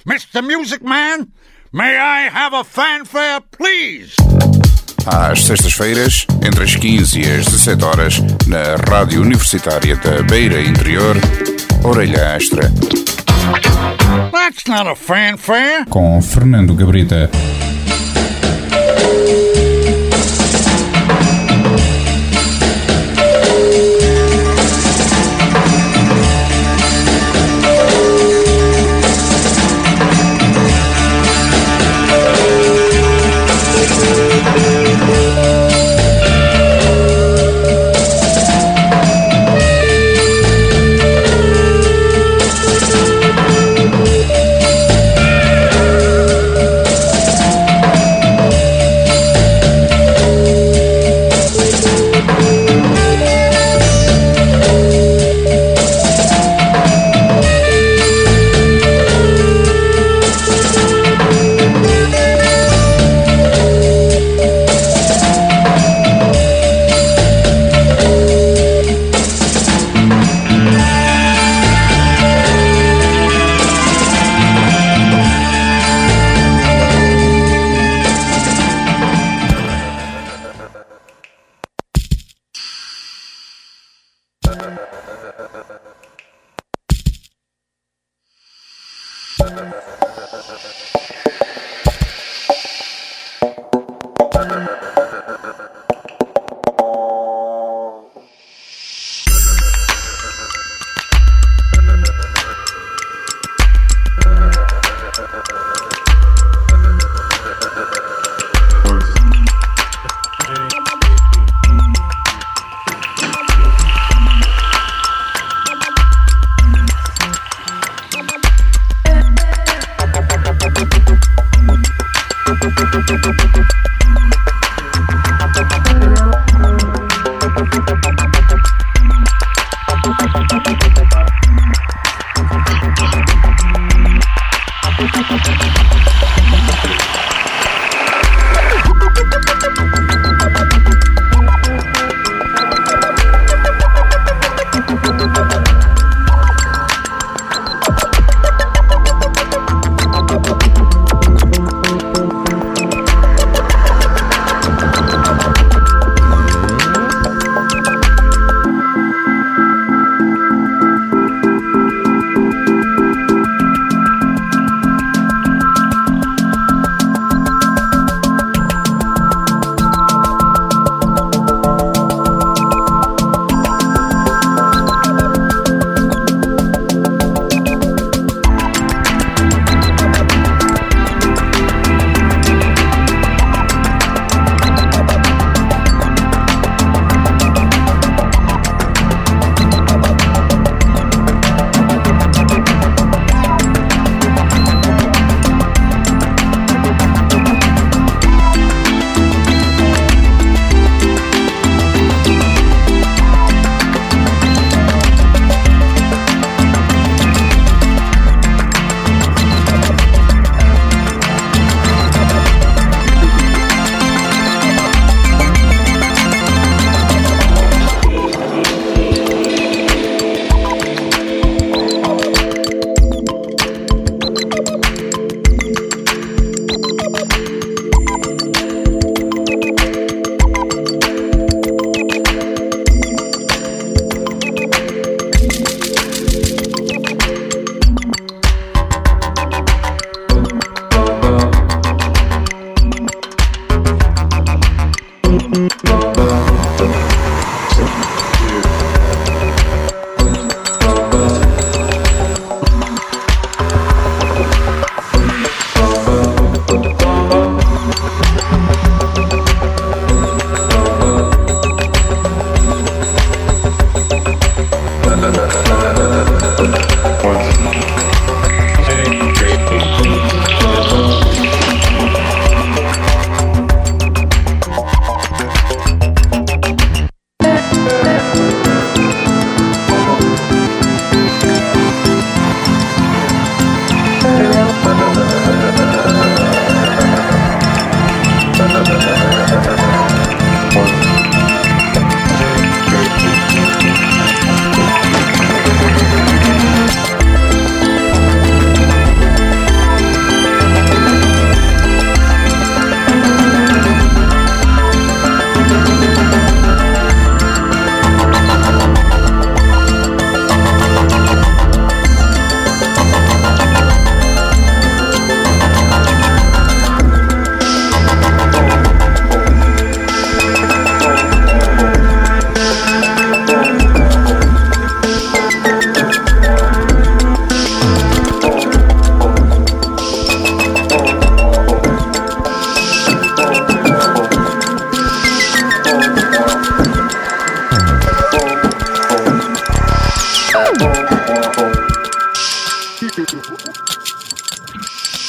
Mr. Music Man, may I have a fanfare, please? Às sextas-feiras, entre as 15 e as 17 horas, na Rádio Universitária da Beira Interior, Orelha Astra. That's not a fanfare. Com Fernando Gabrita.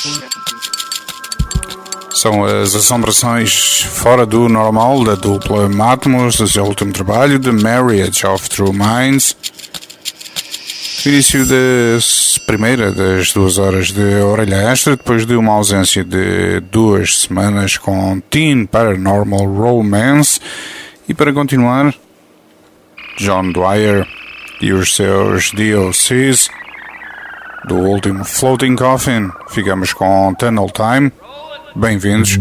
São as assombrações fora do normal da dupla Matmos, do seu último trabalho, The Marriage of True Minds. O início da primeira das 2 horas de Orelha Extra, depois de uma ausência de 2 semanas com Teen Paranormal Romance. E para continuar, John Dwyer e os seus DOCs. Do último Floating Coffin, ficamos com Tunnel Time. Bem-vindos.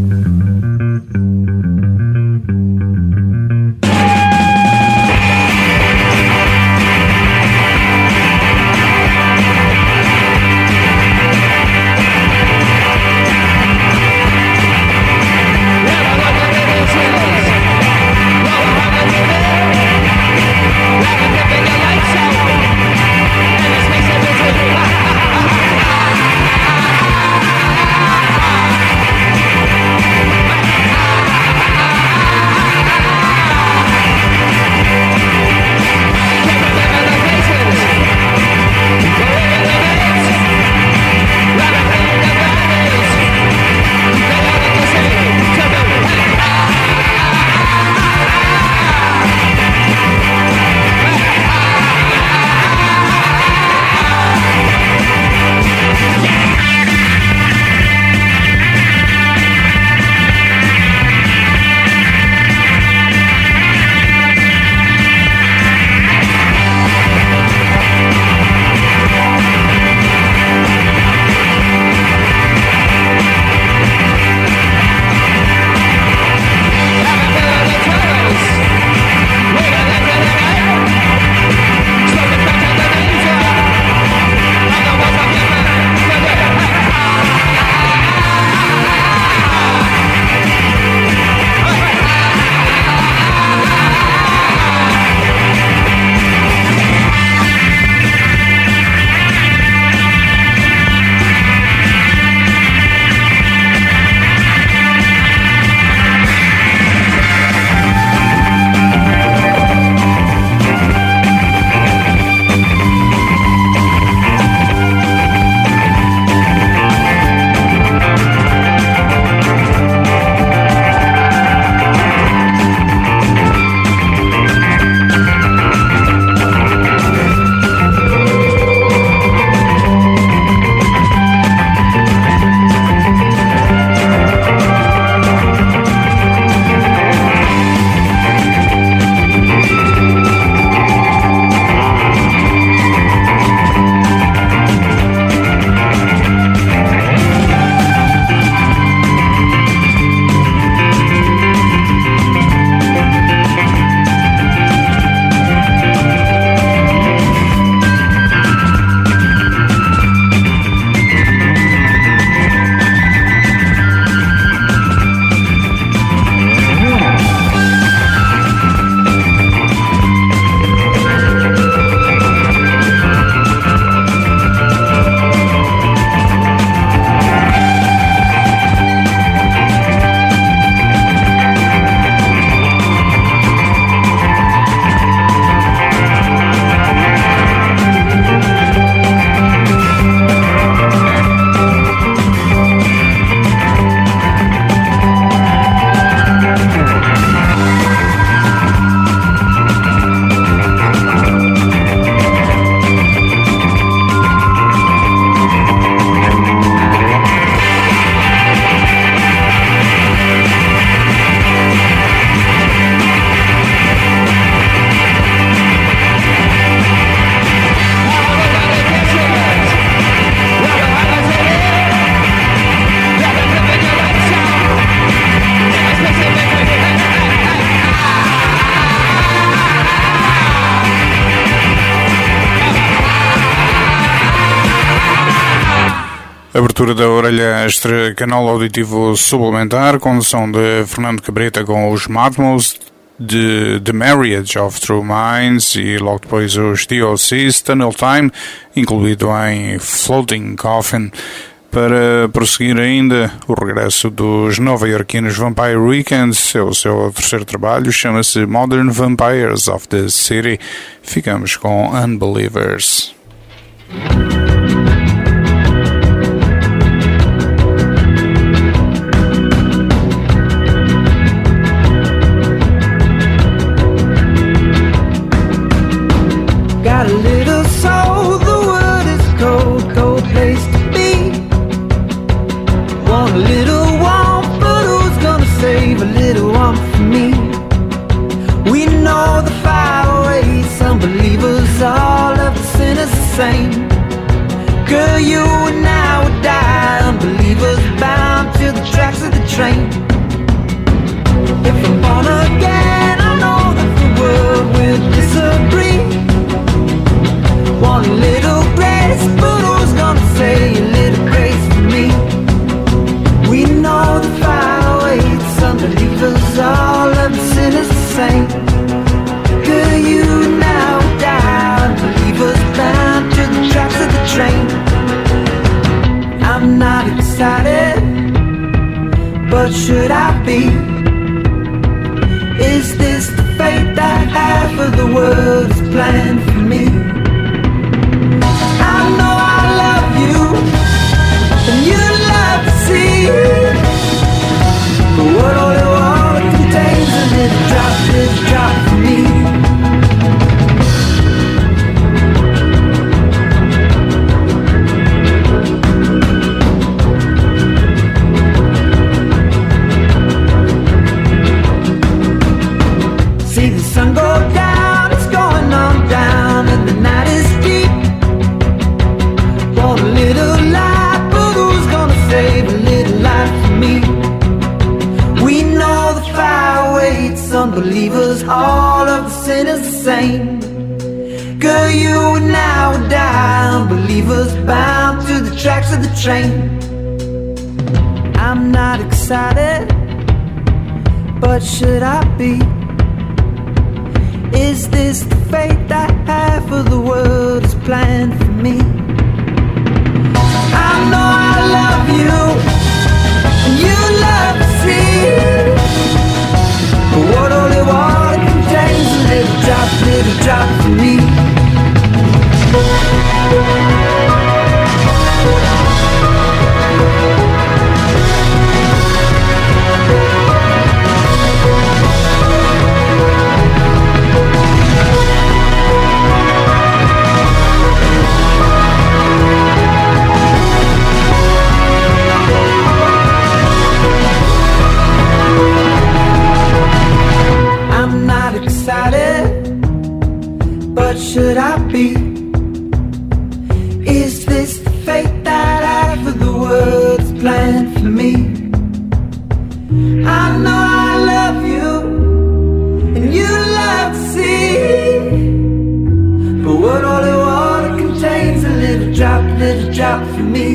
Abertura da Orelha Extra, canal auditivo suplementar, condução de Fernando Cabrita com os Matmos, de The Marriage of True Minds e logo depois os DOCs, Tunnel Time, incluído em Floating Coffin. Para prosseguir ainda, o regresso dos nova-iorquinos Vampire Weekends, o seu terceiro trabalho, chama-se Modern Vampires of the City. Ficamos com Unbelievers. Girl, you and I would die, unbelievers bound to the tracks of the train. If I'm born again, I know that the world will disagree. One little grace, but who's gonna say a little grace for me? We know the fire waits, unbelievers, all of the sinners the same. Girl, you and I would die, unbelievers bound to the tracks of the train. I'm not excited, but should I be? Is this the fate that half of the world is planned for me? I know I love you, and you love to see it. But what only water contains a little drop for me. See the sun go down, it's going on down, and the night is deep. Want a little light, but who's gonna save a little light for me? We know the fire waits, unbelievers, all of the sinners the same. Girl, you and I would die, unbelievers bound to the tracks of the train. I'm not excited, but should I be? Is this the fate that half of the world is planned for me? I know I love you, and you love to see it. But what only water contains a little drop for me. I'm not excited, but should I be? Is this the fate that half of the world's planned for me? I know I love you, and you love to see. But what only water contains a little drop for me.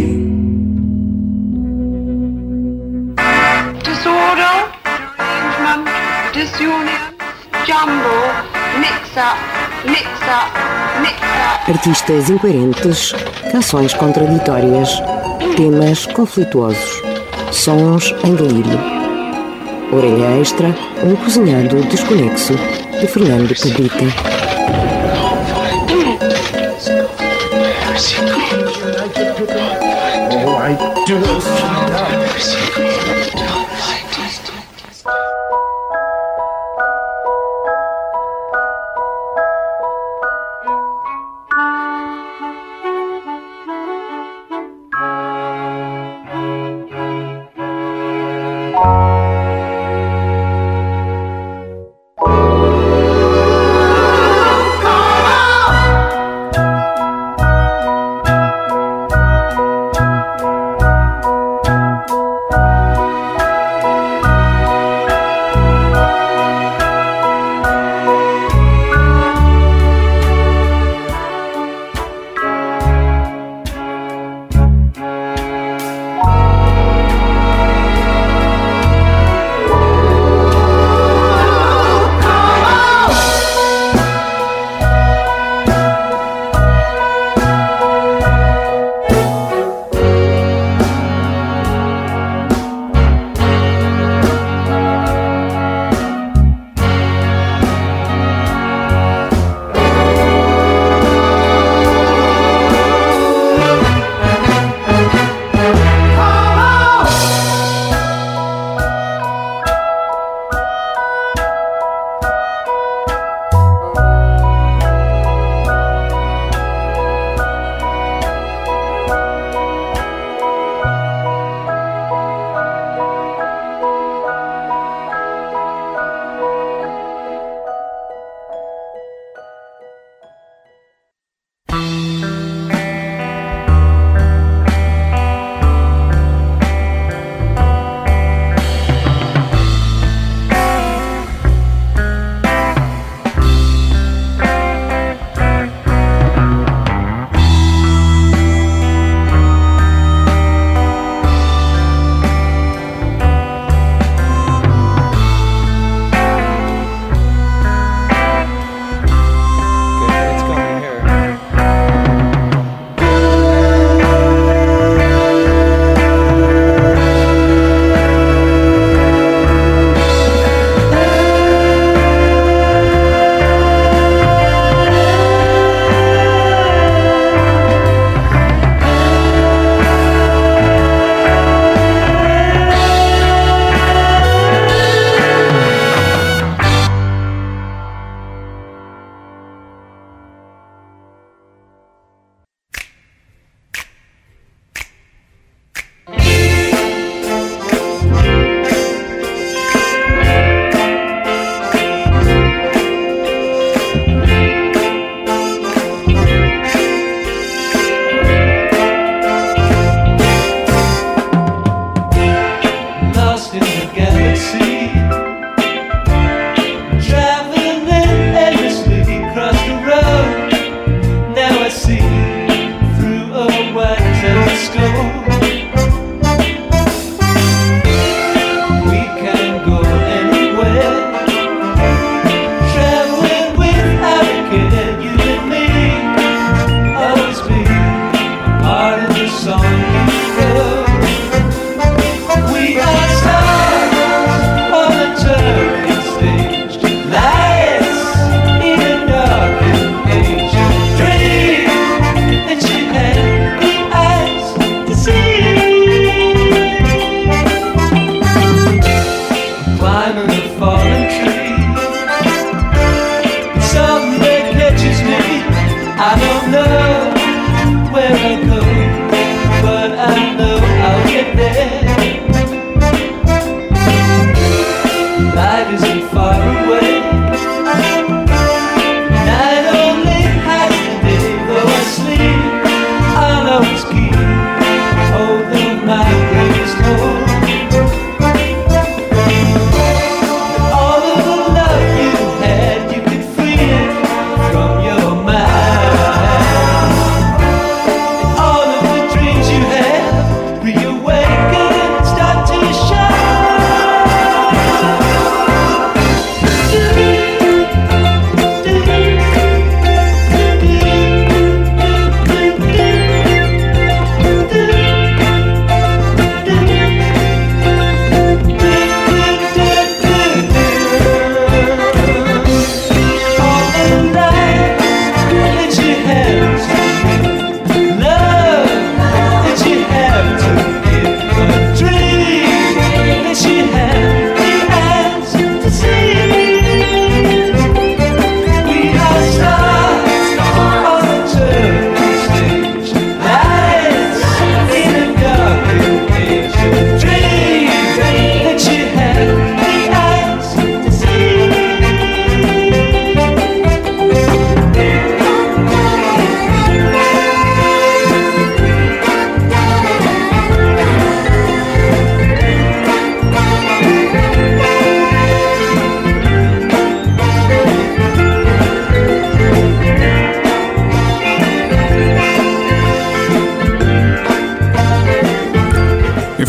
Disorder, derangement, disunion, jumble, mix-up, mix-up, mix-up. Artistas incoerentes, canções contraditórias, temas conflituosos, sons em delírio. Orelha Extra, um cozinhado desconexo, de Fernando Cabrita.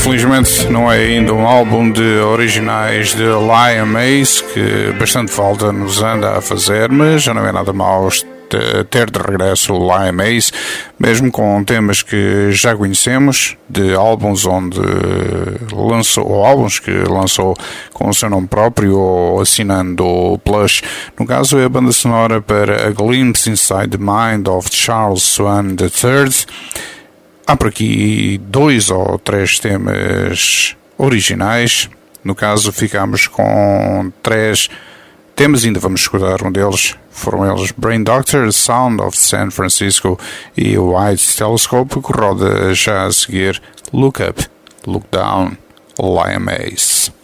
Infelizmente não é ainda um álbum de originais de Liam Mays, que bastante falta nos anda a fazer, mas já não é nada mau ter de regresso o Liam Mays, mesmo com temas que já conhecemos, de álbuns onde lançou, ou álbuns que lançou com o seu nome próprio ou assinando o Plush. No caso é a banda sonora para A Glimpse Inside the Mind of Charles Swan III. Há por aqui 2 ou 3 temas originais. No caso ficamos com 3 temas, ainda vamos escutar um deles. Foram eles Brain Doctor, Sound of San Francisco e White Telescope, que roda já a seguir Look Up, Look Down, Liam Mays.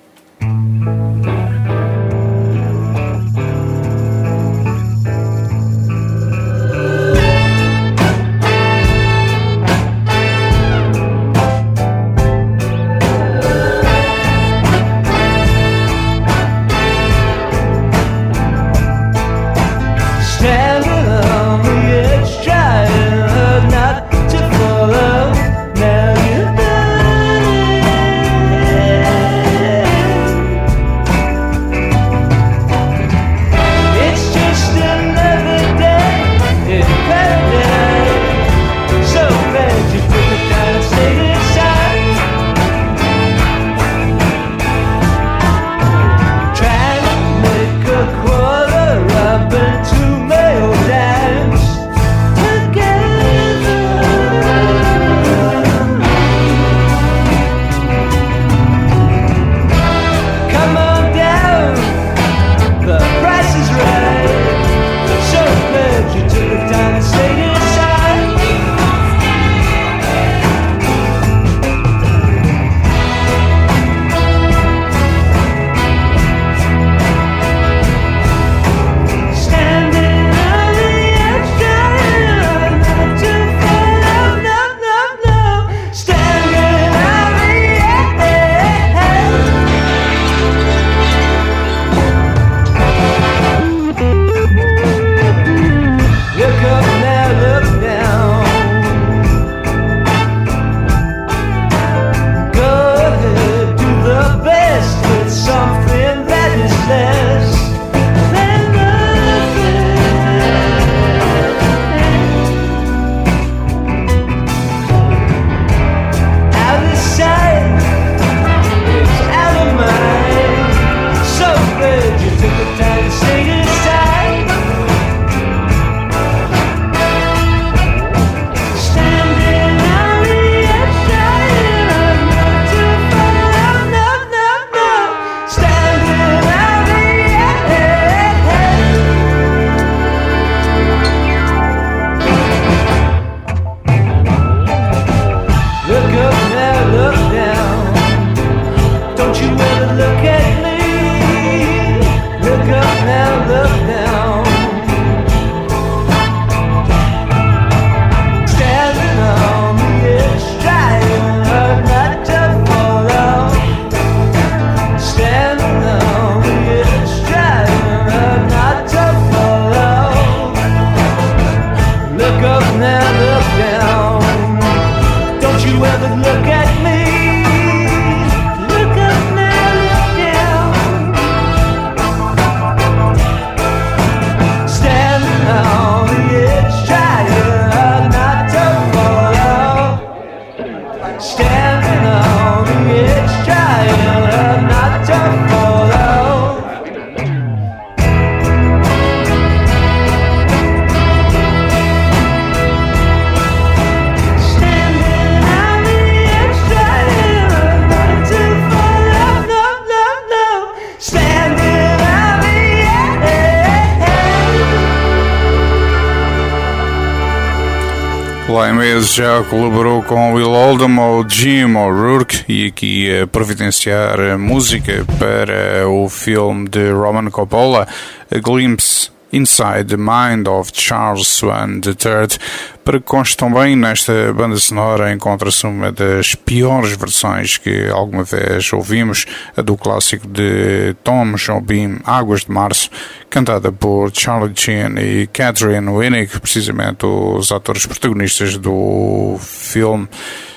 Liam Mays já colaborou com Will Oldham ou Jim O'Rourke e aqui a providenciar a música para o filme de Roman Coppola, A Glimpse Inside the Mind of Charles Swan III. Para que conste também, nesta banda sonora encontra-se uma das piores versões que alguma vez ouvimos, a do clássico de Tom Jobim, Águas de Março, cantada por Charlie Sheen e Catherine Winnick, precisamente os atores protagonistas do filme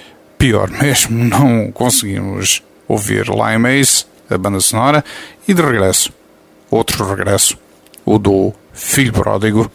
pior mesmo, não conseguimos ouvir Limeace, a banda sonora, e de regresso, outro regresso, o do Filho Pródigo.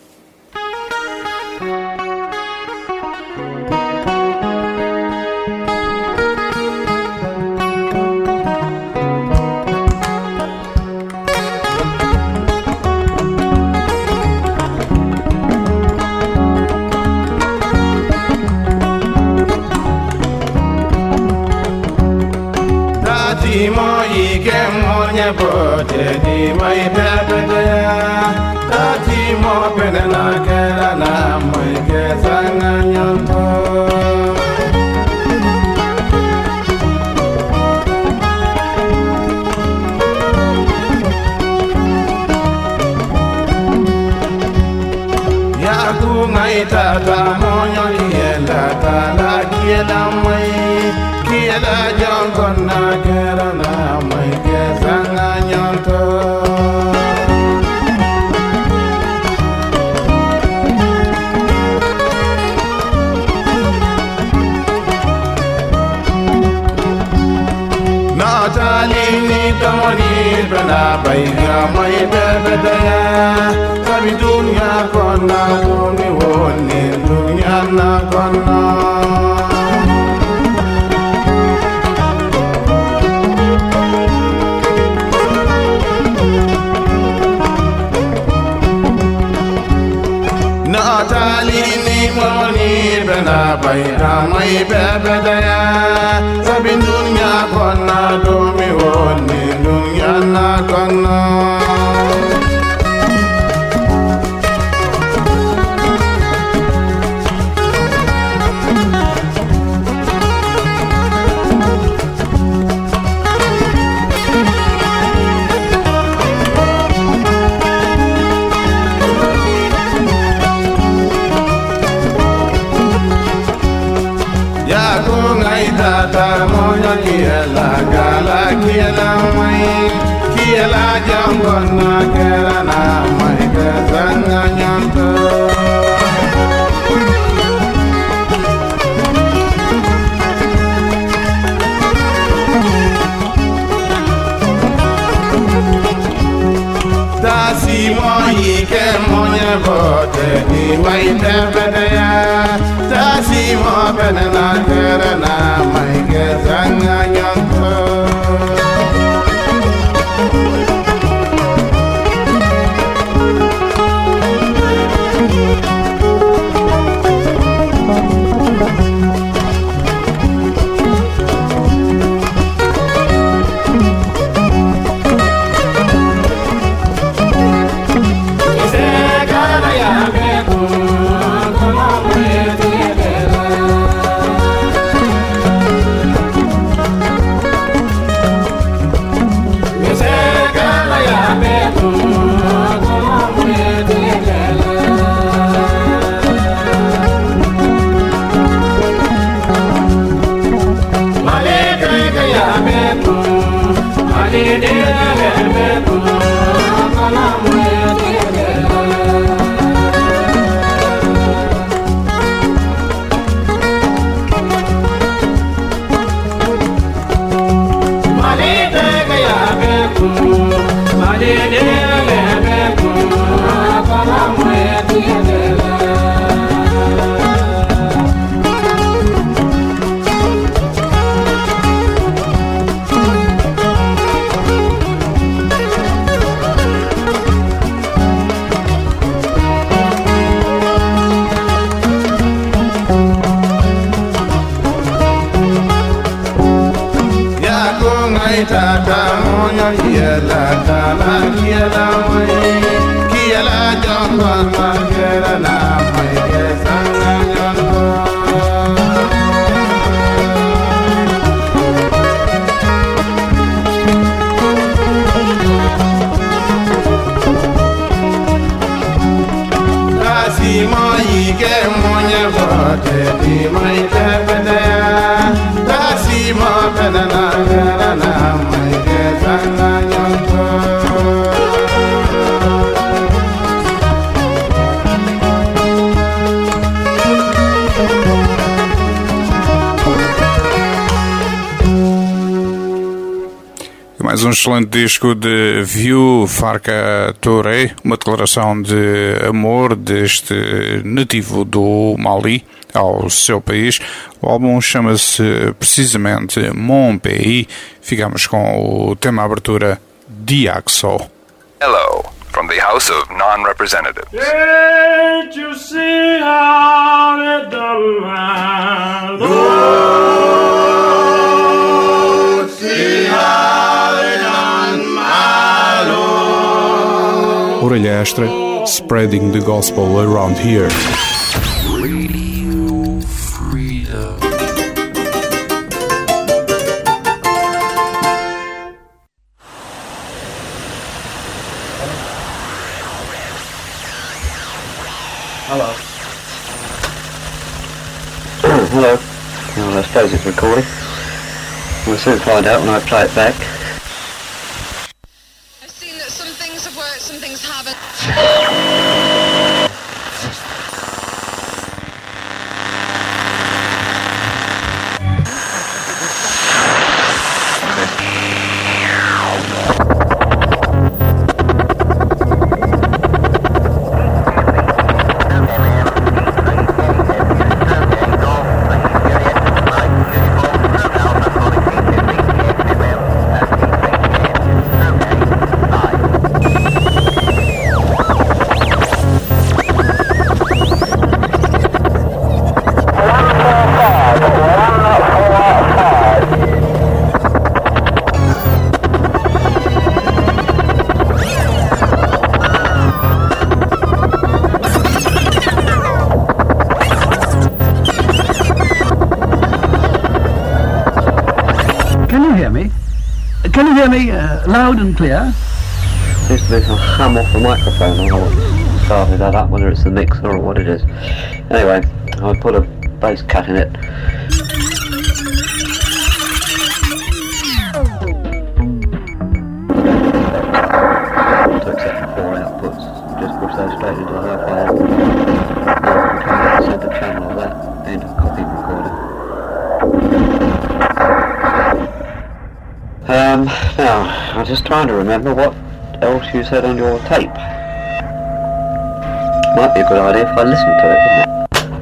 mais um excelente disco de Vieux Farka Touré, uma declaração de amor deste nativo do Mali ao seu país. O álbum chama-se precisamente Mon Pays. Ficamos com o tema abertura Diaxo. Hello, from the House of Non-Representatives. Can't you see how they done my Lord? See how they done my Lord. Orelha Extra, spreading the gospel around here. Radio Freedom. Hello. Hello. Well, I suppose it's recording. We'll soon find out when I play it back. I've seen that some things have worked, some things haven't. Loud and clear. Seems to be some hum off the microphone. I don't know what started that up, whether it's the mixer or what it is. Anyway, I'll put a bass cut in it. To accept 4 outputs, just push those straight into the hi-fi output. Now I can come out the centre channel of that into a copy recorder. Now, I'm just trying to remember what else you said on your tape. Might be a good idea if I listened to it, wouldn't it?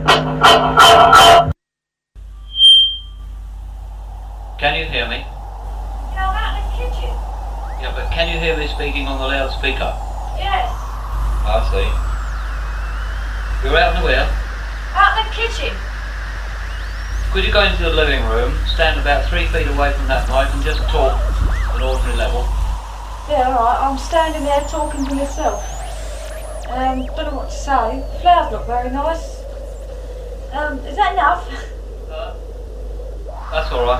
Can you hear me? Yeah, I'm out in the kitchen. Yeah, but can you hear me speaking on the loudspeaker? Yes. I see. You're out in the where? Out in the kitchen. Could you go into the living room, stand about 3 feet away from that mic and just talk at an ordinary level? Yeah, alright, I'm standing there talking to myself. Don't know what to say. The flowers look very nice. Is that enough? That's alright.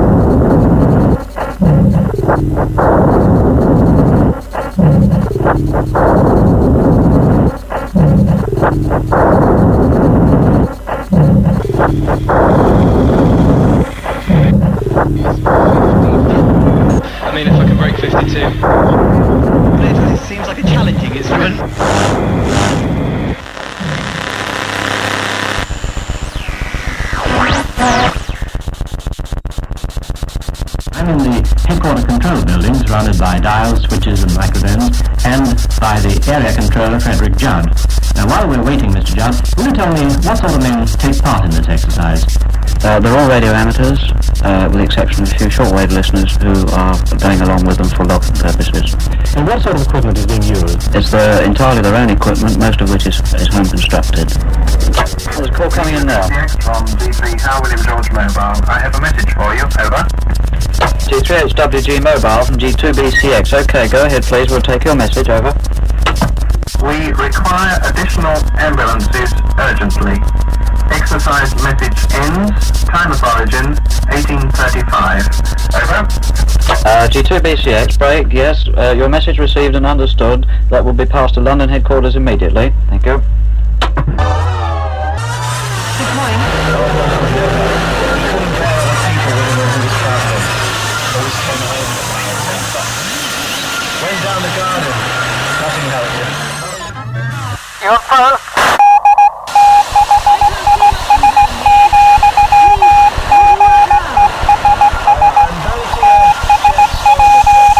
I mean, if I can break 52. But it seems like a challenging instrument. I'm in the headquarter control building, surrounded by dials, switches and microphones, and by the area controller, Frederick Judd. Now, while we're waiting, Mr. Judd, will you tell me what sort of men take part in this exercise? They're all radio amateurs, with the exception of a few shortwave listeners who are going along with them for logging purposes. And what sort of equipment is being used? It's entirely their own equipment, most of which is home constructed. There's a call coming in now. From G3 Hal William George Mobile. I have a message for you. Over. G3HWG Mobile from G2BCX. Okay, go ahead please, we'll take your message. Over. We require additional ambulances urgently. Exercise message ends. Time of origin 1835. Over. G2BCX, break, yes. Your message received and understood. That will be passed to London headquarters immediately. Thank you. Good morning. Went down the garden. Nothing helped you. You're first. I'm balancing a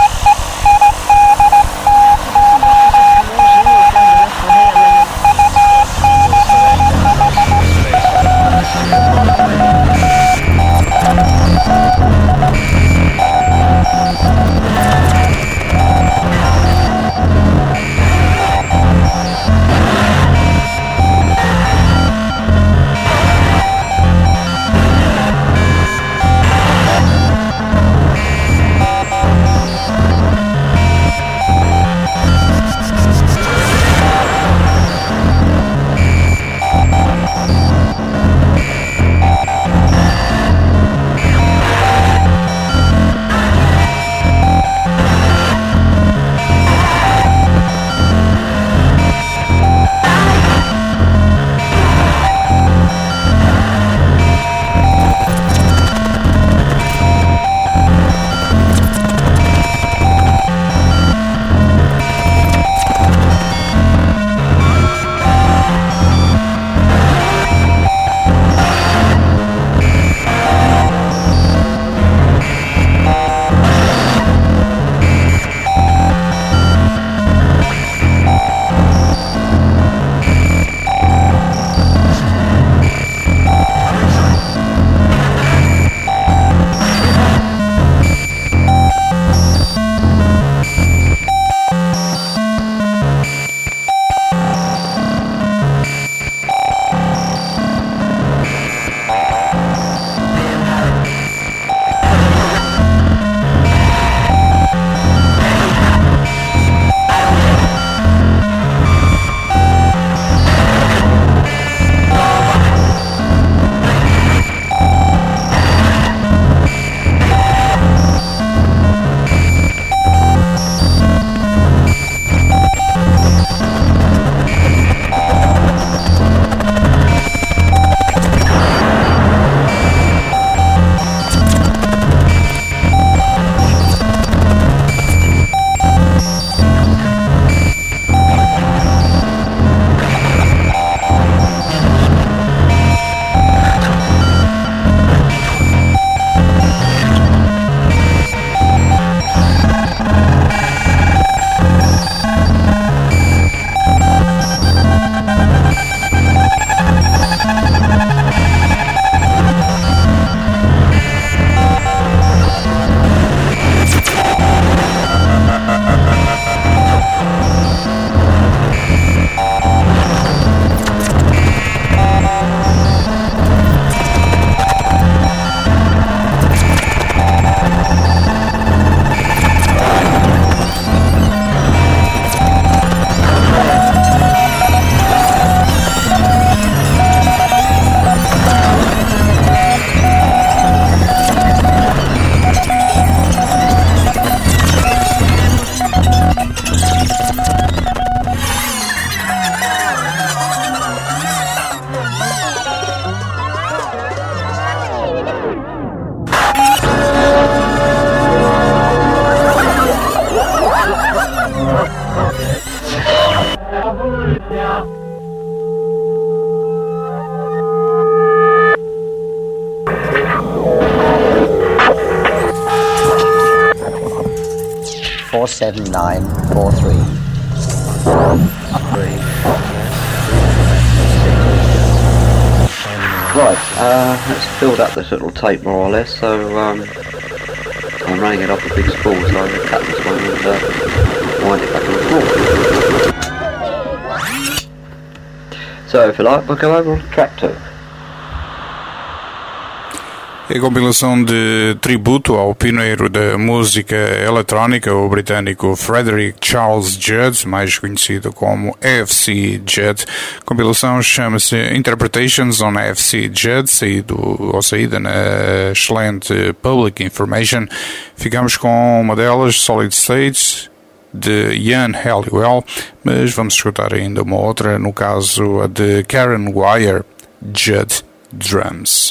47943. Right, let's build up this little tape more or less, so I'm running it off a big spool, so I'm going to cut this one and wind it back on the floor. So if you like, we'll go over on track 2. É a compilação de tributo ao pioneiro da música eletrónica, o britânico Frederick Charles Judd, mais conhecido como FC Judd. A compilação chama-se Interpretations on FC Judd, saída na excelente Public Information. Ficamos com uma delas, Solid State, de Ian Halliwell, mas vamos escutar ainda uma outra, no caso a de Karen Wire, Judd Drums.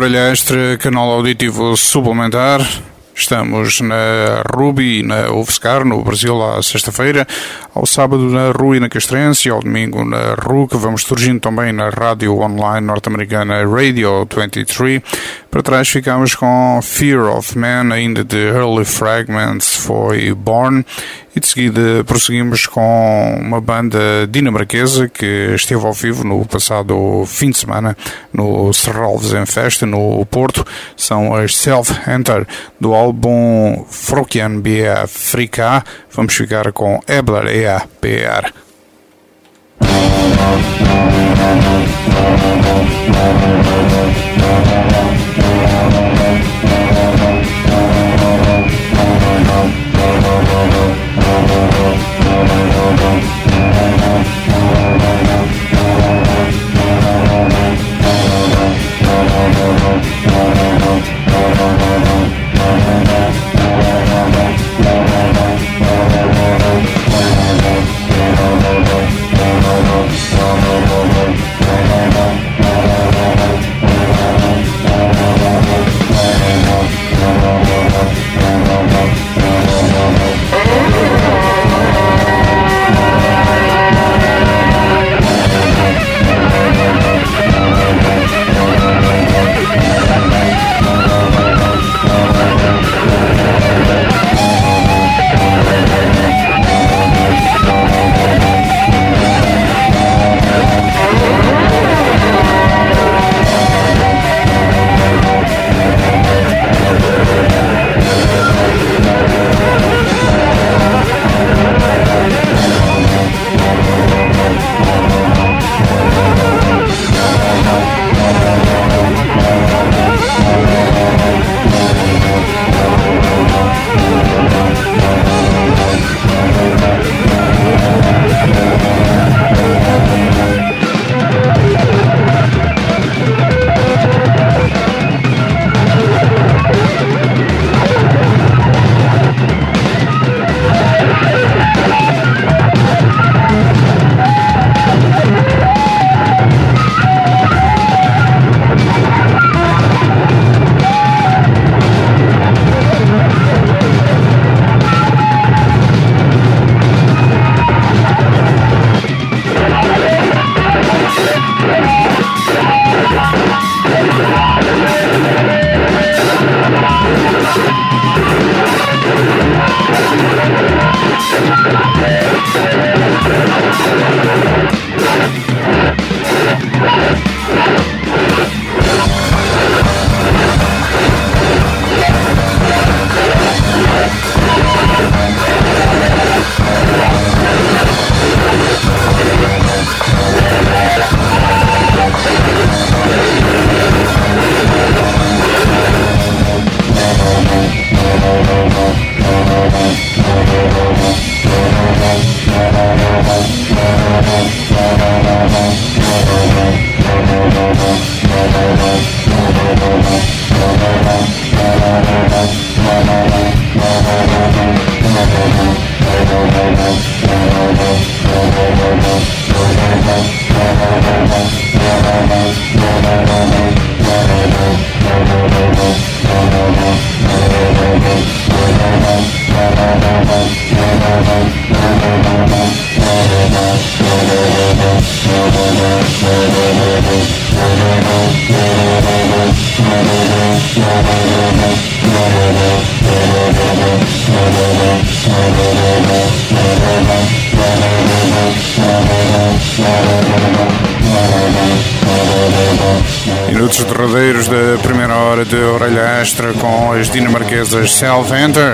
Orelha Extra, canal auditivo suplementar. Estamos na Ruby, na UFSCar, no Brasil, à sexta-feira, ao sábado na Rui, na Castrense, e ao domingo na RUC. Vamos surgindo também na rádio online norte-americana Radio 23. Para trás ficamos com Fear of Man, ainda de Early Fragments foi Born. E de seguida prosseguimos com uma banda dinamarquesa que esteve ao vivo no passado fim de semana no Serralves em Festa, no Porto. São as Self-Enter, do álbum Frokjan B.A. Frika. Vamos ficar com Ebler E.A.P.R. Minutos derradeiros da primeira hora de Orelha Extra com as dinamarquesas Self-Enter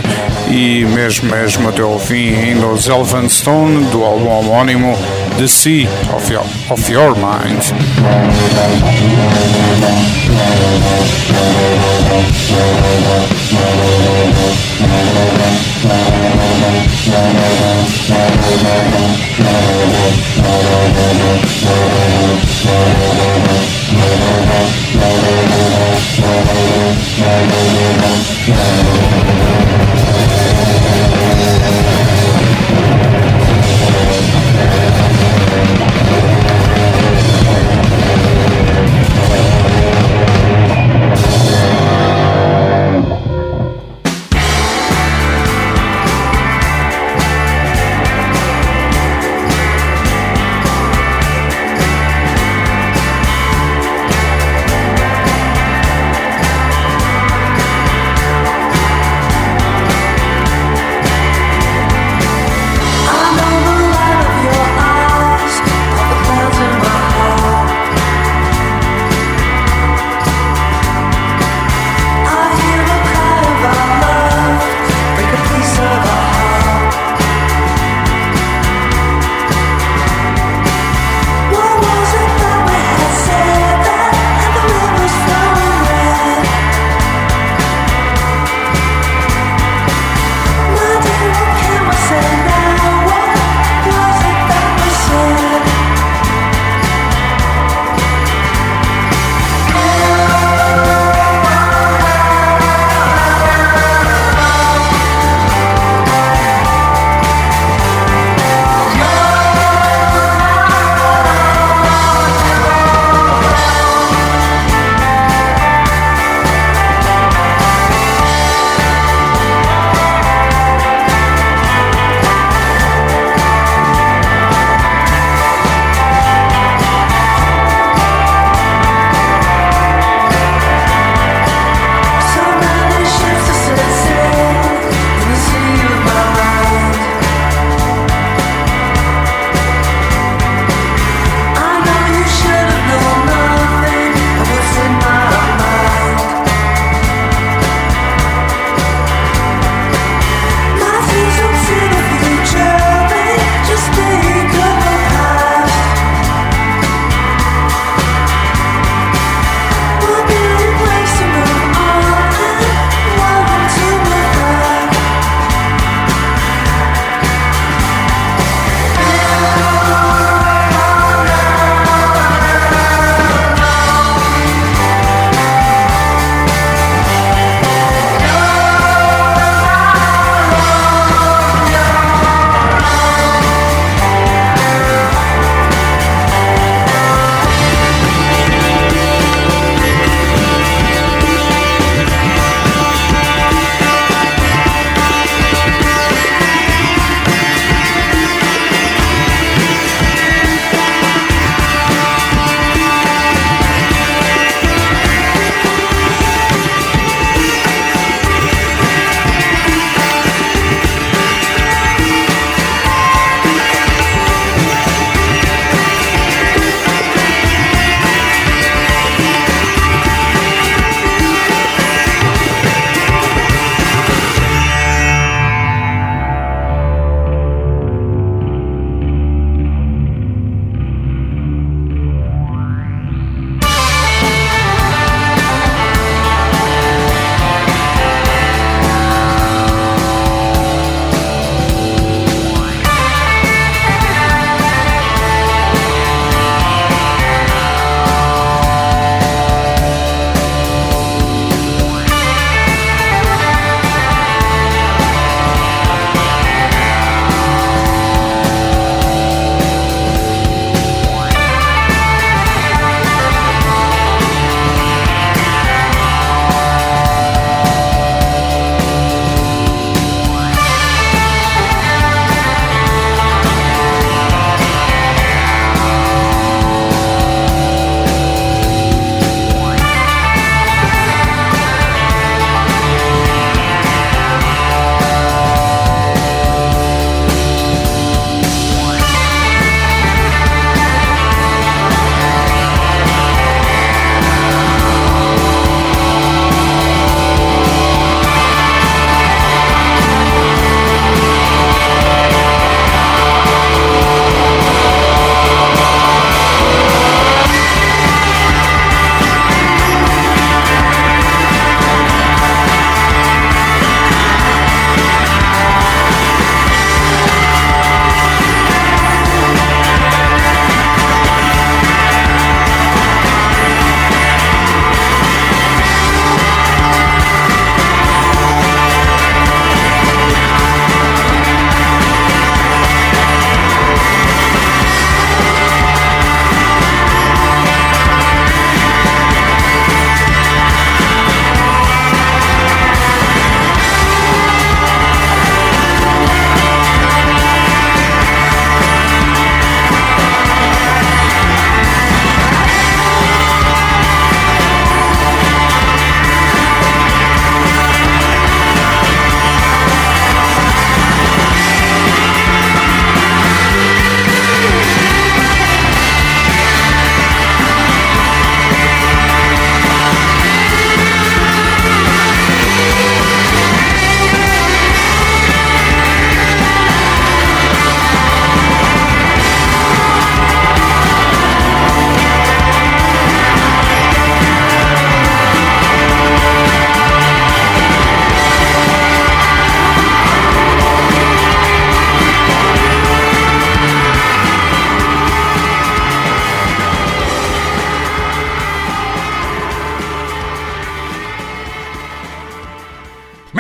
e mesmo até ao fim ainda os Elephant Stone do álbum homónimo The Sea of Your Mind.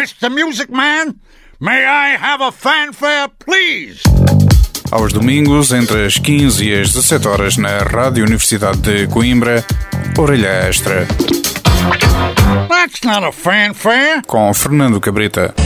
Mr. Music Man, may I have a fanfare, please? Aos domingos, entre as 15 e as 17 horas, na Rádio Universidade de Coimbra, Orelha Extra. That's not a fanfare. Com Fernando Cabrita.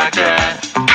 like that.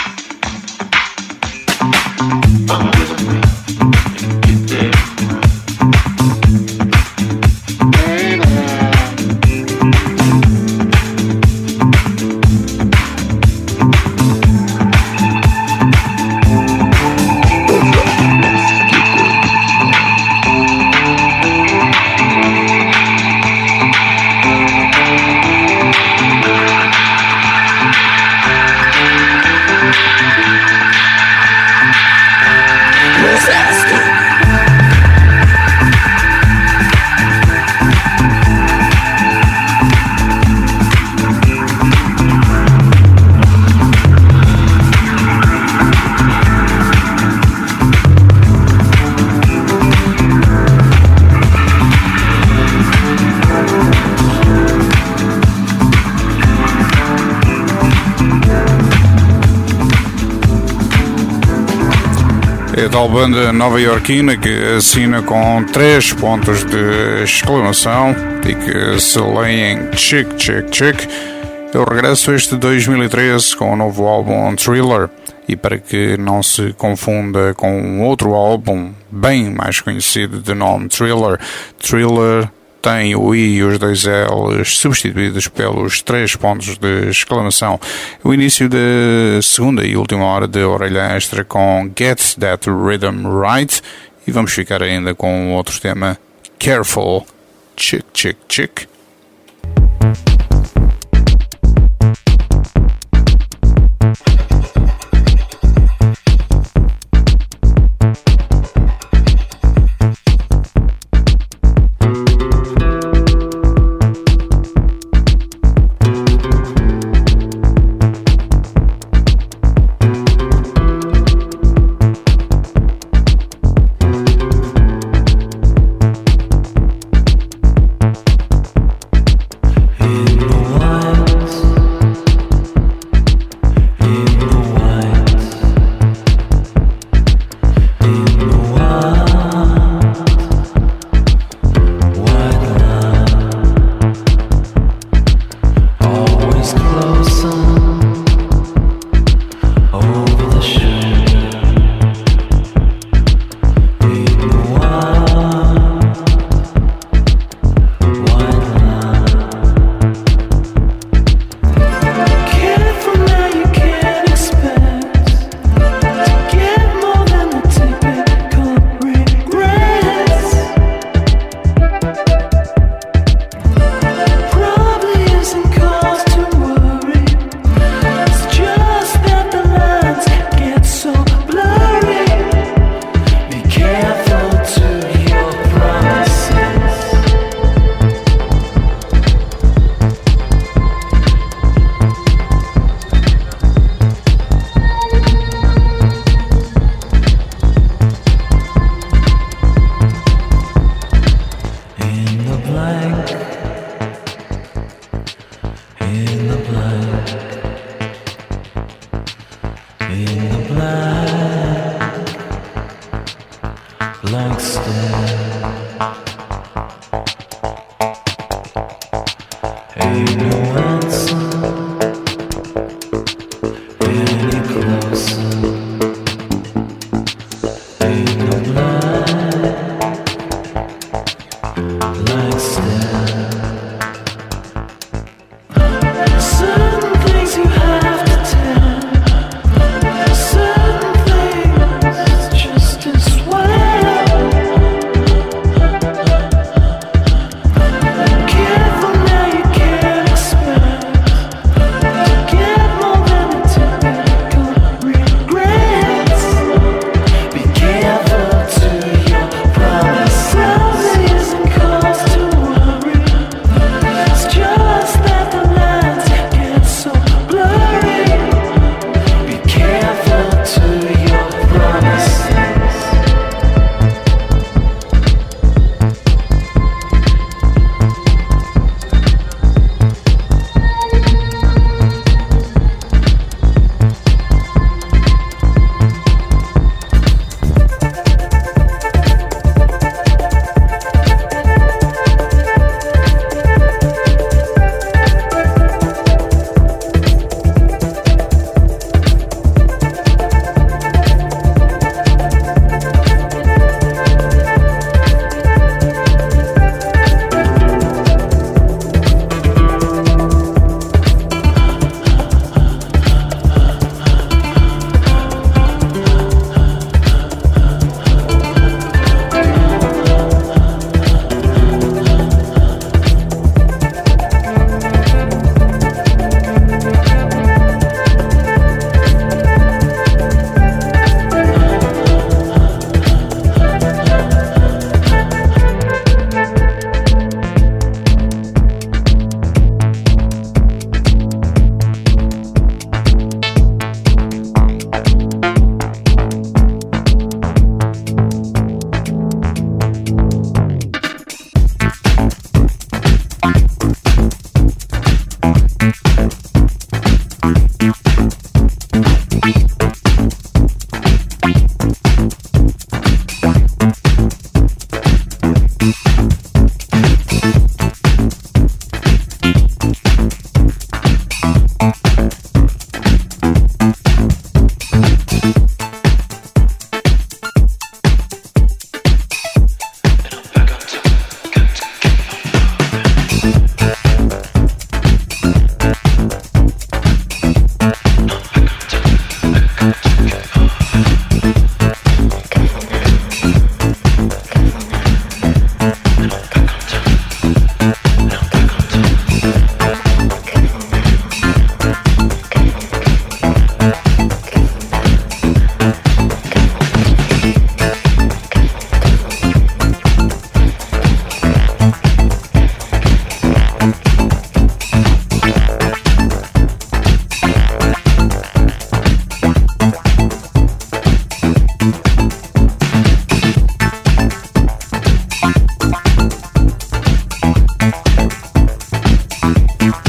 É a tal banda nova-iorquina que assina com 3 pontos de exclamação e que se leem Chick Chick Chick. Eu regresso este 2013 com o novo álbum Thriller, e para que não se confunda com outro álbum bem mais conhecido de nome Thriller, Thriller tem o I e os 2 L's substituídos pelos 3 pontos de exclamação. O início da segunda e última hora de Orelha Extra com Get That Rhythm Right, e vamos ficar ainda com outro tema, Careful, Chick Chick Chick.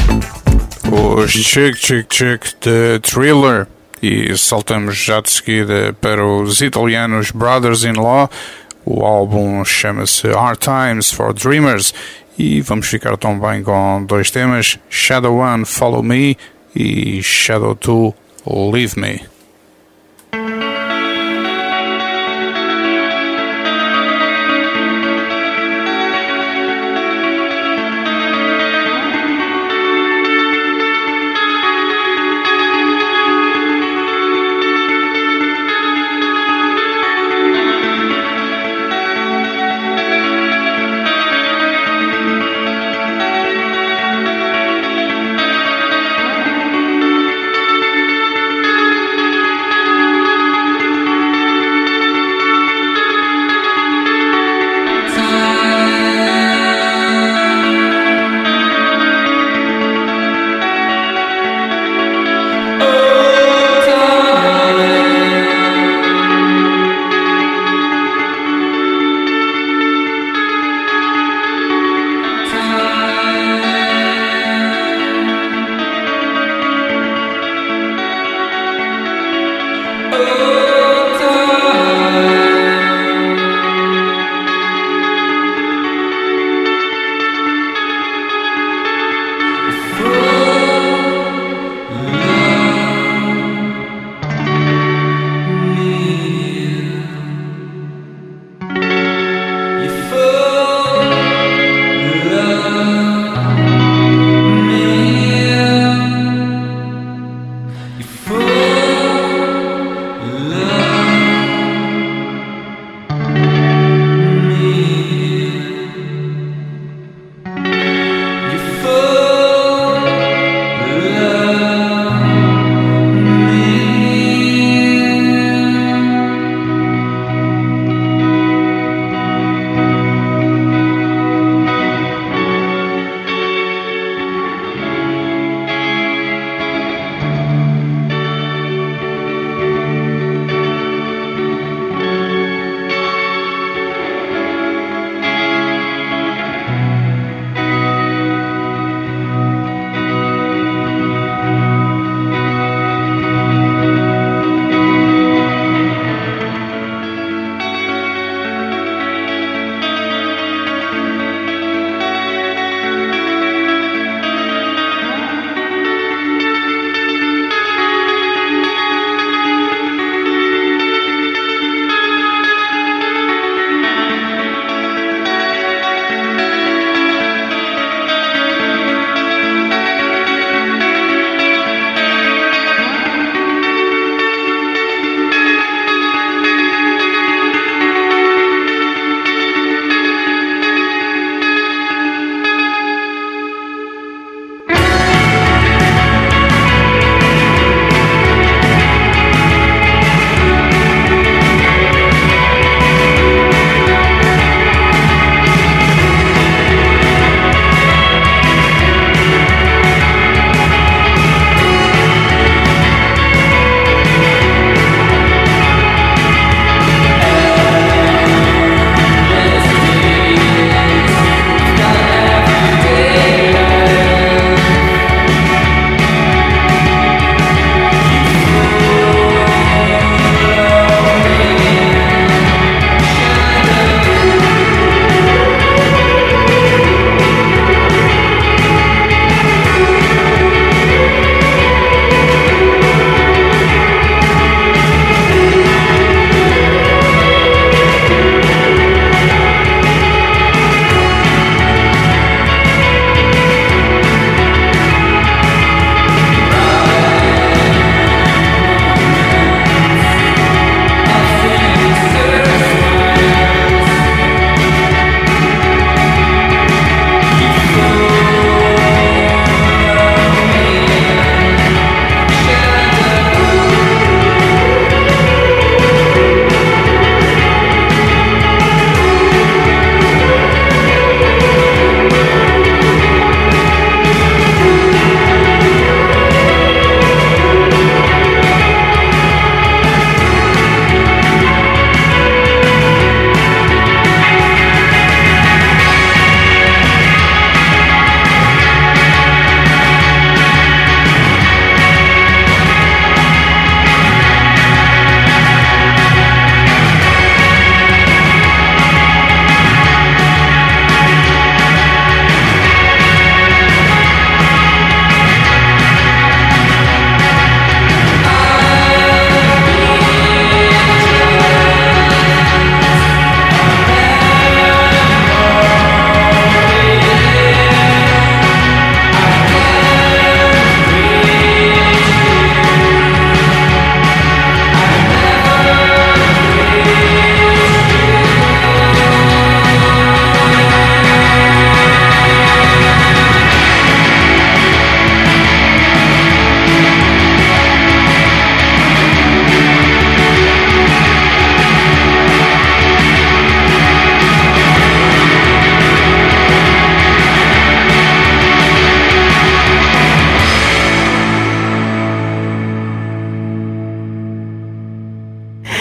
Os Chick Chick Chick de Thriller. E saltamos já de seguida para os italianos Brothers-in-Law. O álbum chama-se Hard Times for Dreamers. E vamos ficar também com dois temas: Shadow One, Follow Me, e Shadow 2, Leave Me.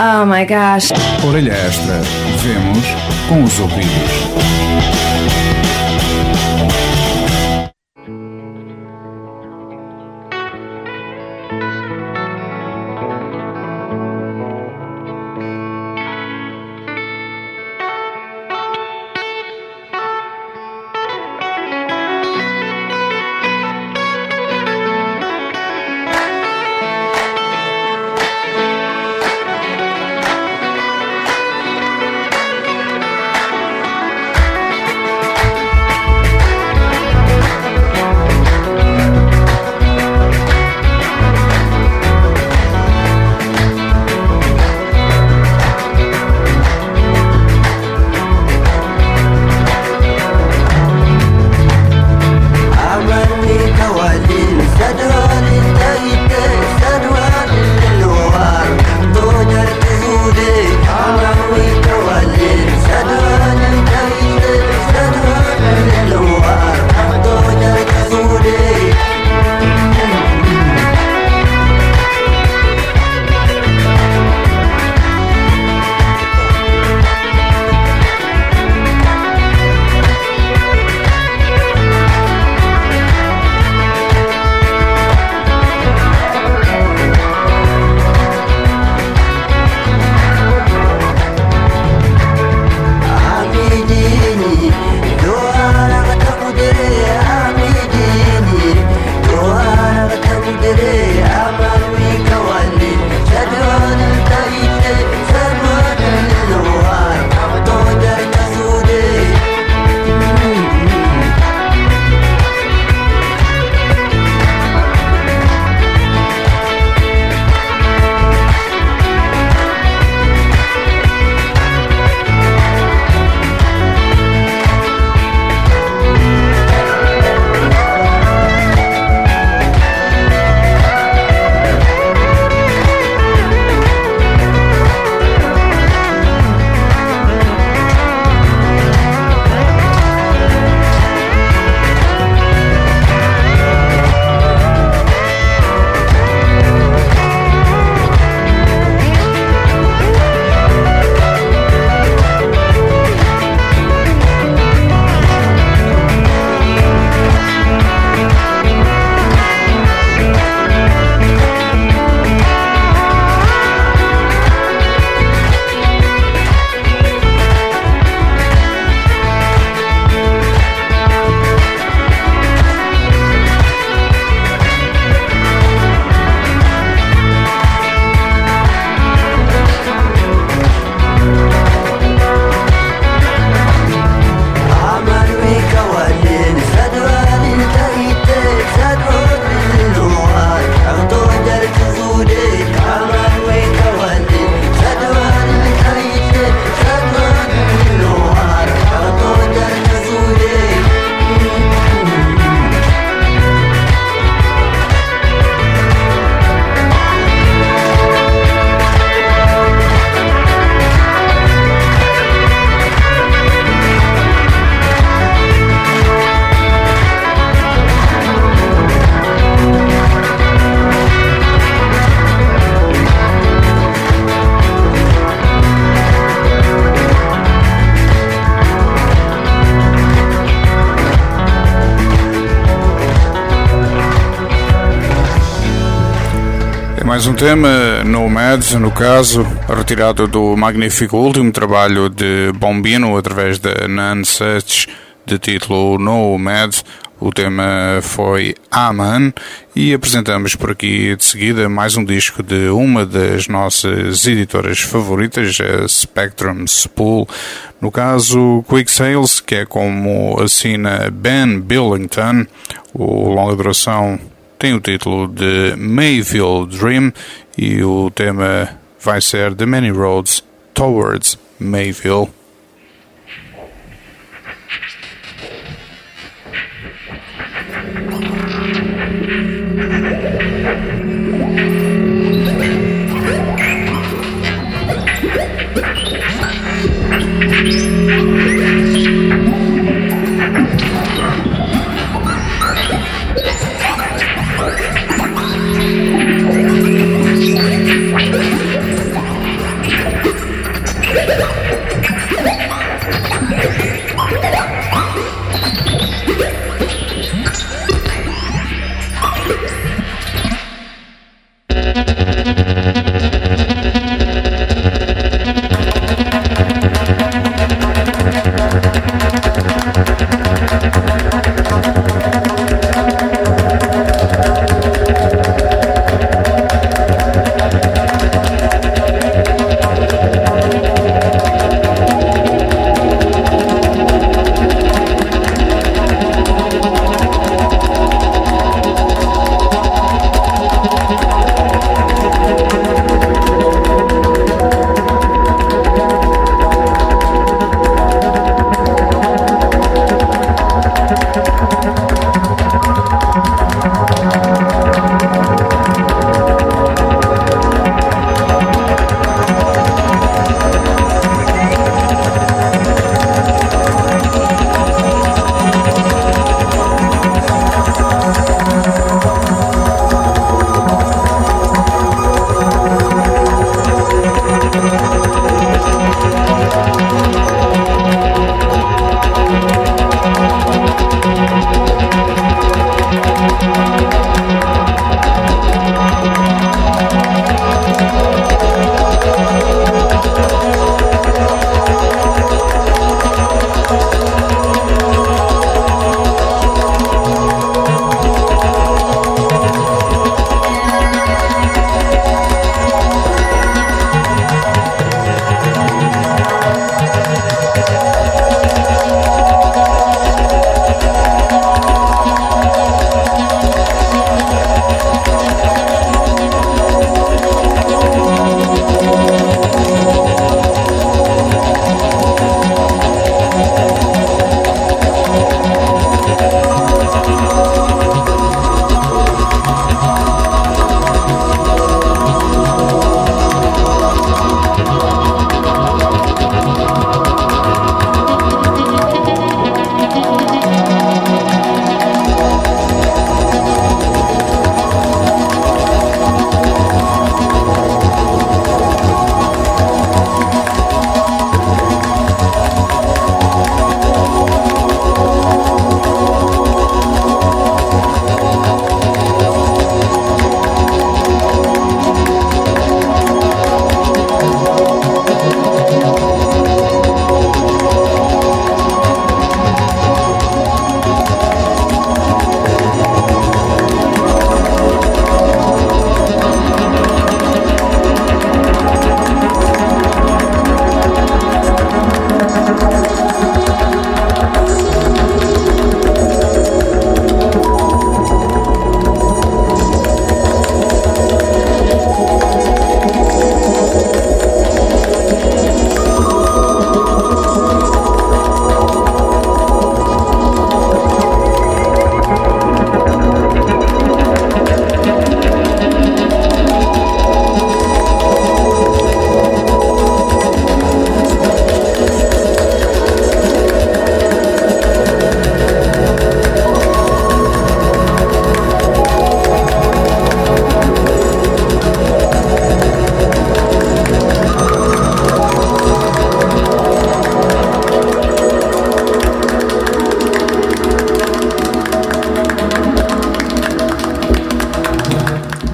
Oh my gosh. Orelha extra. Vemos com os ouvidos. Mais um tema, Nomad, no caso, retirado do magnífico último trabalho de Bombino através da Nonsuch, de título Nomad. O tema foi Aman e apresentamos por aqui de seguida mais um disco de uma das nossas editoras favoritas, a Spectrum Spool. No caso, Quick Sales, que é como assina Ben Billington. O longa duração tem o título de Mayville Dream e o tema vai ser The Many Roads Towards Mayville.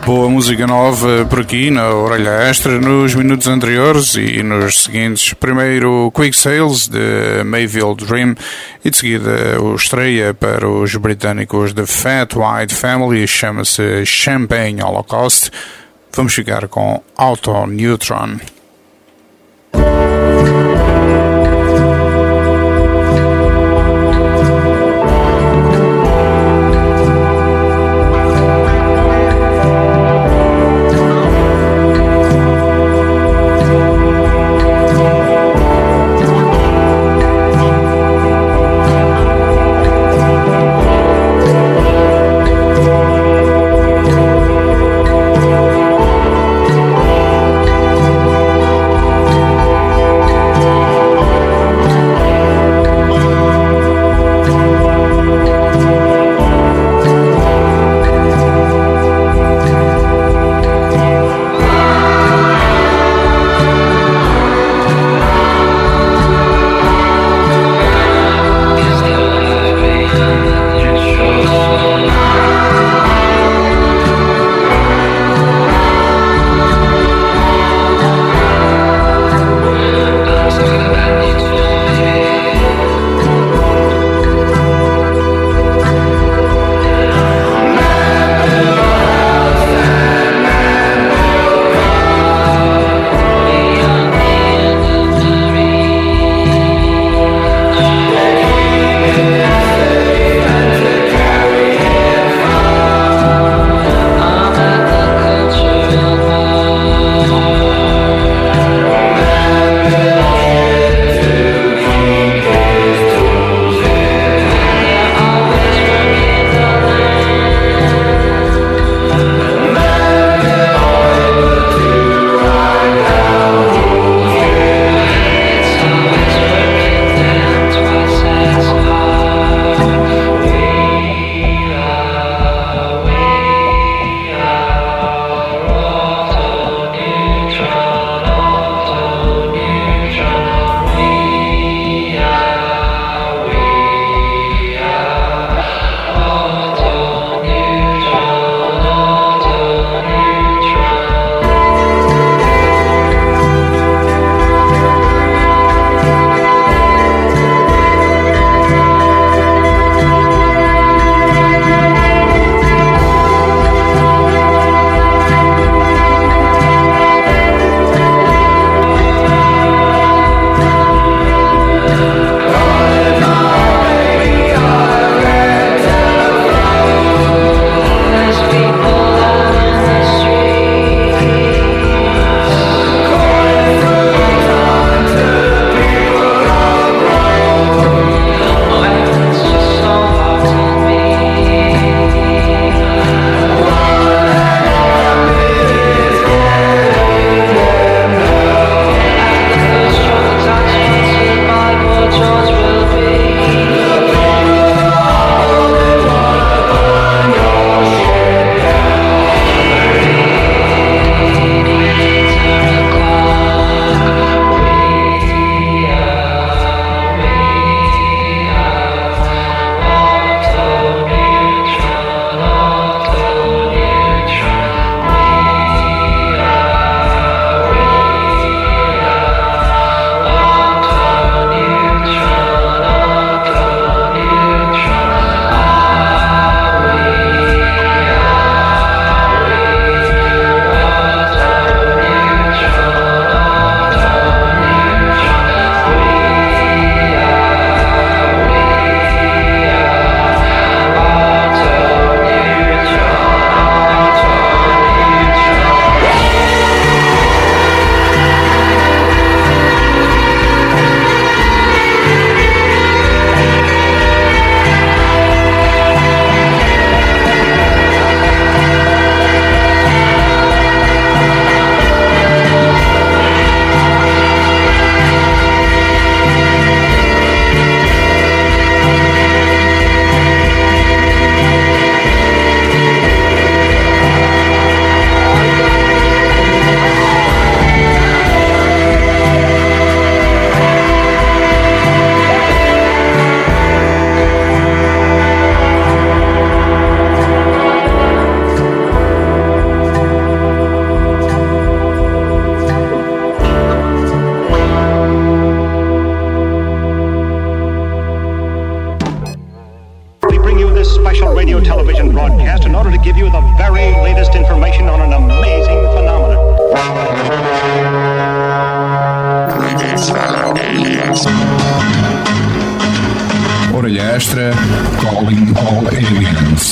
Boa música nova por aqui na Orelha Extra nos minutos anteriores e nos seguintes. Primeiro Quick Sales de Mayville Dream e de seguida o estreia para os britânicos The Fat White Family, chama-se Champagne Holocaust. Vamos ficar com Auto Neutron.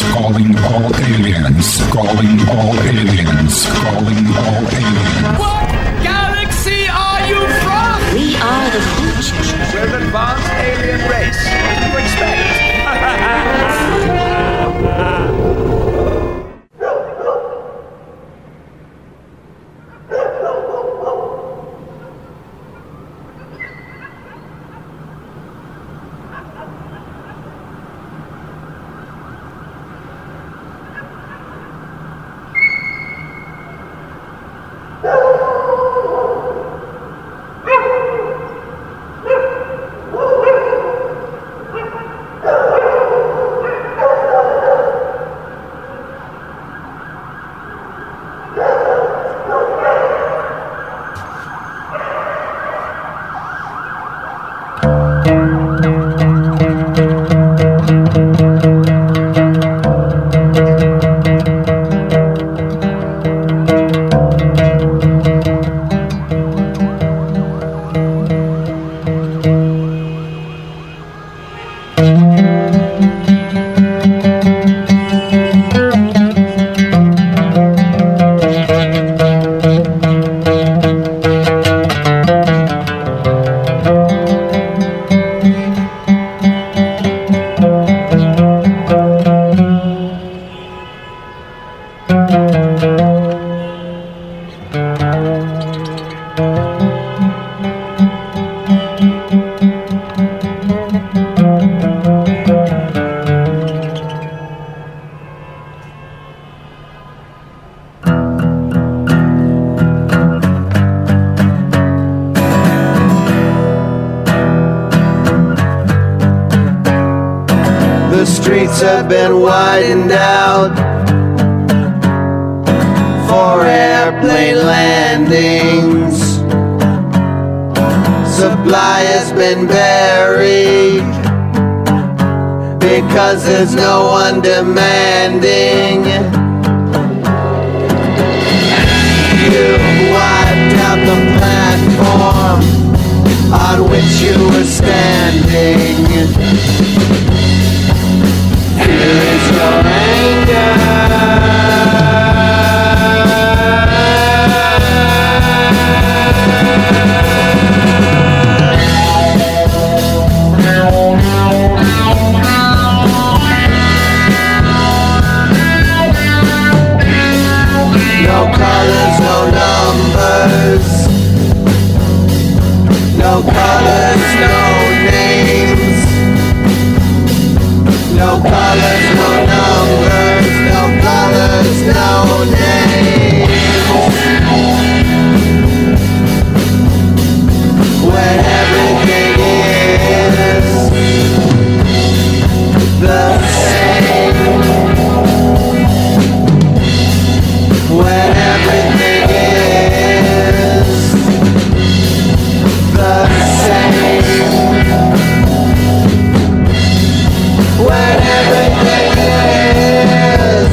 calling all aliens, calling all aliens, calling all aliens. What galaxy are you from? We are the future. We're an advanced alien race. What do you expect? The streets have been widened out for airplane landings. Supply has been buried because there's no one demanding. You've wiped out the platform on which you were standing. Here is your no colors, no numbers. No colors, no names. No colors, no numbers. No colors, no names. When everything is the same. When everything is the same. When everything is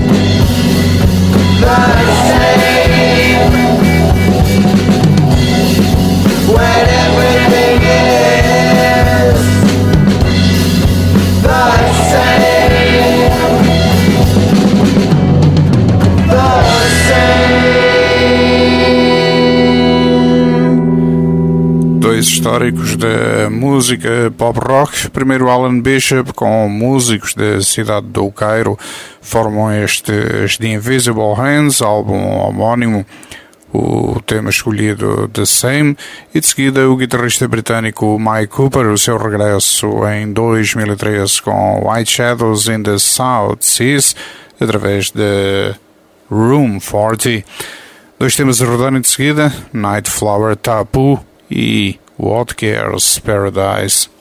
the same. When everything is the same. The Dois históricos da música pop rock. Primeiro Alan Bishop com músicos da cidade do Cairo formam estes The Invisible Hands, álbum homónimo, o tema escolhido The Same, e de seguida o guitarrista britânico Mike Cooper, o seu regresso em 2013 com White Shadows in the South Seas através de Room 40. Dois temas a rodar de seguida, Night Flower Tapu e What Cares Paradise.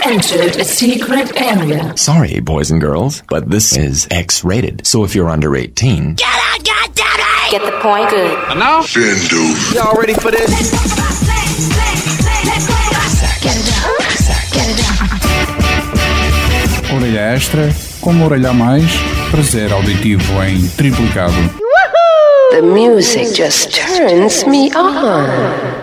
entered a secret area. Sorry, boys and girls, but this is X-rated. So if you're under 18... Get out, goddammit! Get the point? Good. And now? Shindu. Y'all ready for this? Get it up. Get it up. Orelha extra, como orelha a mais, prazer auditivo em triplicado. The music just turns me on.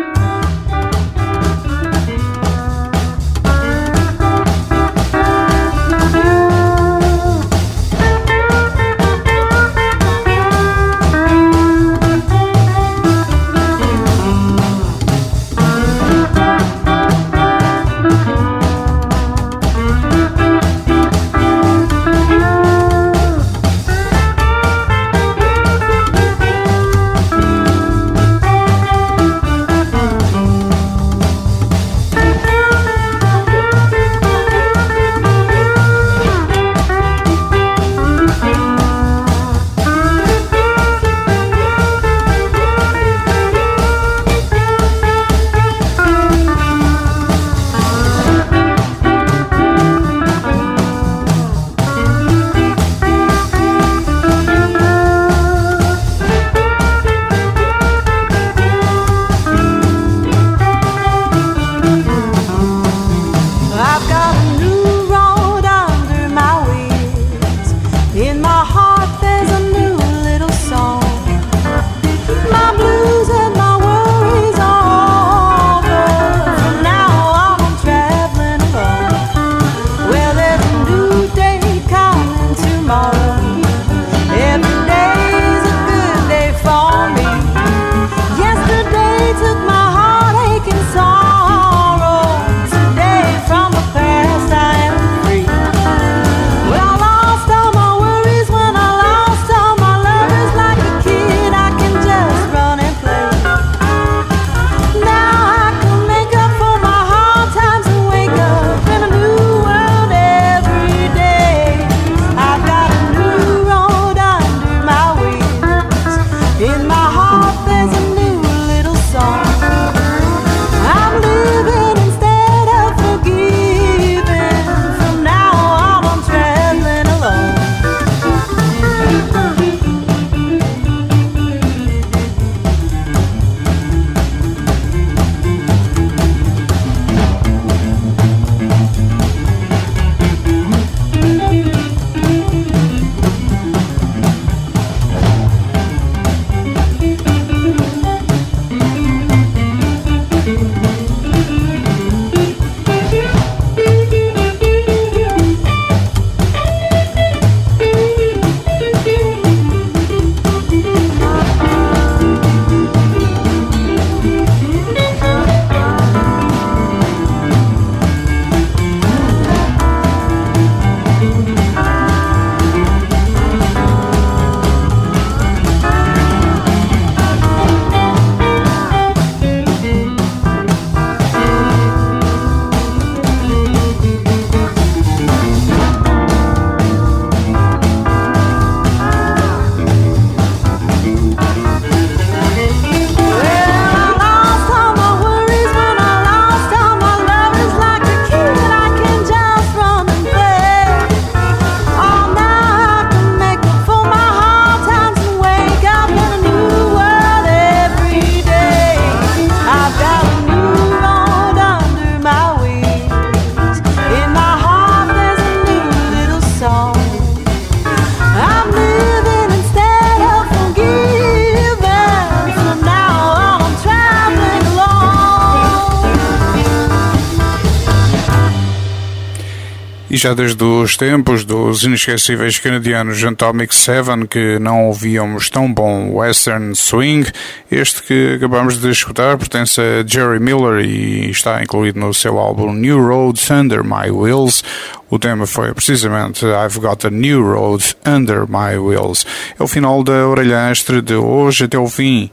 E já desde os tempos dos inesquecíveis canadianos Atomic Seven, que não ouvíamos tão bom western swing, este que acabamos de escutar pertence a Jerry Miller e está incluído no seu álbum New Roads Under My Wheels. O tema foi precisamente I've Got a New Road Under My Wheels. É o final da Orelha Extra de hoje até o fim.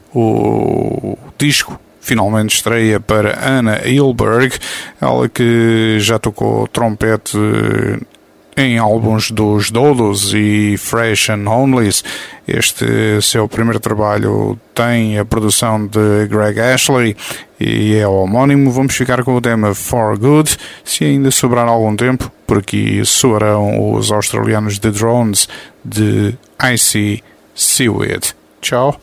O disco finalmente estreia para Anna Hilberg, ela que já tocou trompete em álbuns dos Dodos e Fresh and Onlys. Este seu primeiro trabalho tem a produção de Greg Ashley e é o homónimo. Vamos ficar com o tema For Good. Se ainda sobrar algum tempo, por aqui soarão os australianos The Drones de Icy Seaweed. Tchau.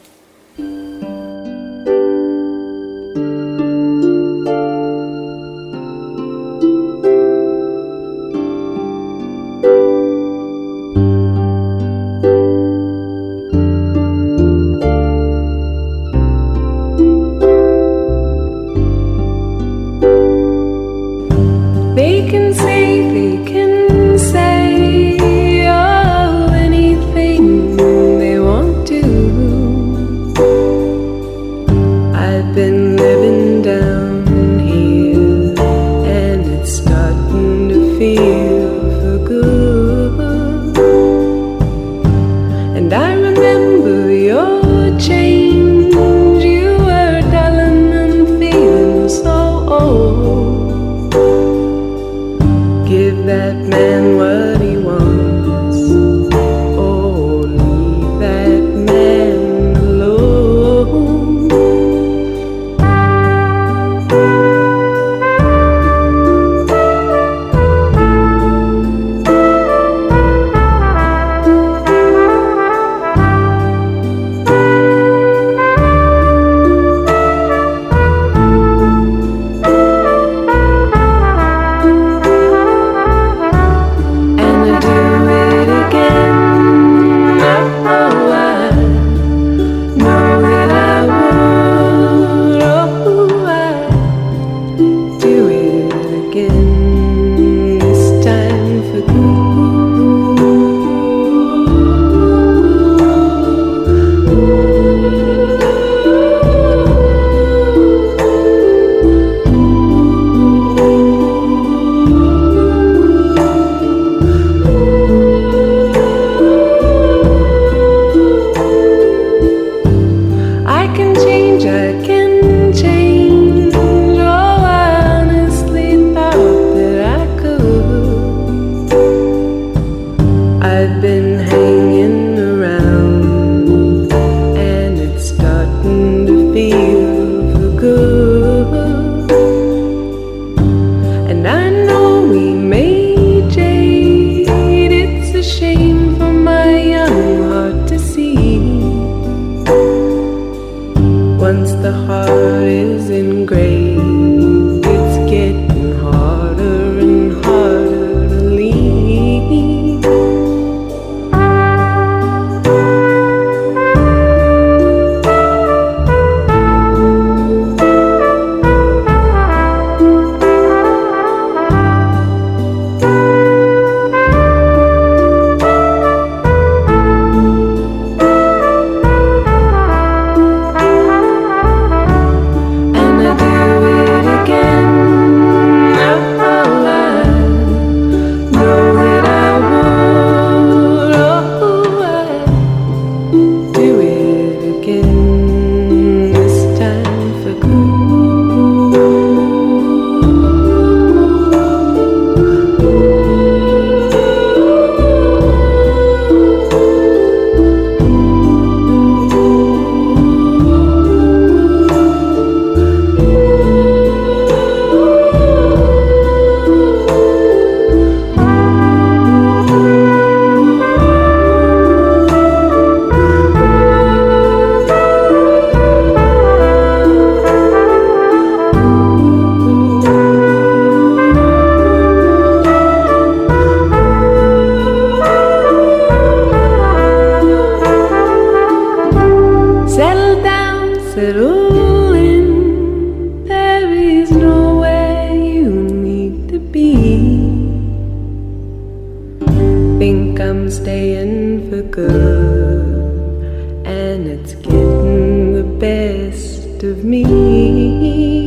staying for good, and it's getting the best of me.